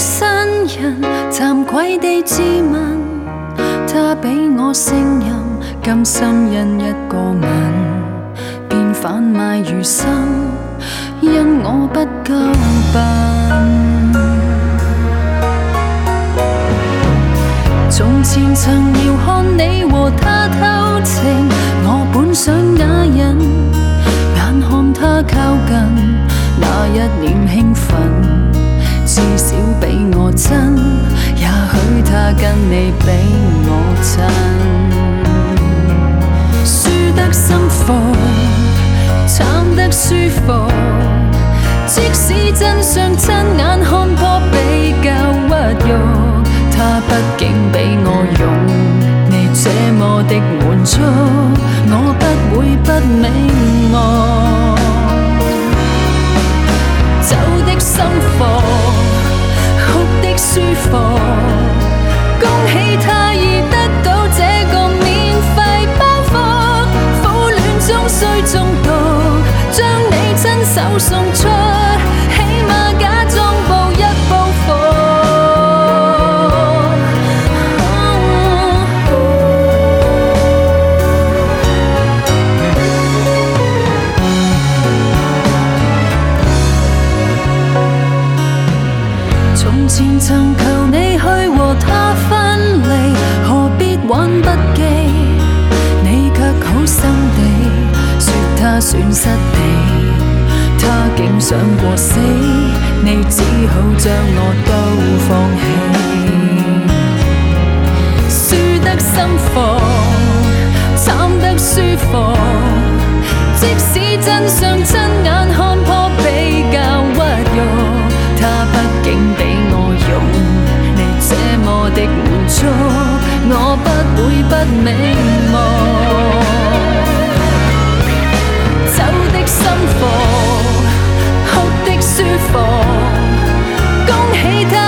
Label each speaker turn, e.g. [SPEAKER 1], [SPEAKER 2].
[SPEAKER 1] 新人，慚愧地自问，他比我胜任，甘心因一个吻，便贩卖余生，因我不够笨。從前曾遙看你和他偷情，我本想啞忍，眼看他靠近，那一臉興奮，至少比我真，也許他跟你比我真。輸得心服，慘得舒服，即使真相親眼看破比較屈辱，他畢竟比我勇，你這麼的滿足，我不會不明目。走的心服，哭的舒服，恭喜他已得到這個免費包袱，苦戀中雖中毒，將你親手送出，起碼假裝報一報復。從前曾求你去和他分離，何必玩不羈？你卻好心地說他損失你，他竟想過死，你只好將我都放棄。輸得心服，慘得舒服，即使真相親眼看破比較屈辱，他畢竟比我勇，你這麼的滿足，我不會不明目。走的心服，哭的舒服，恭喜他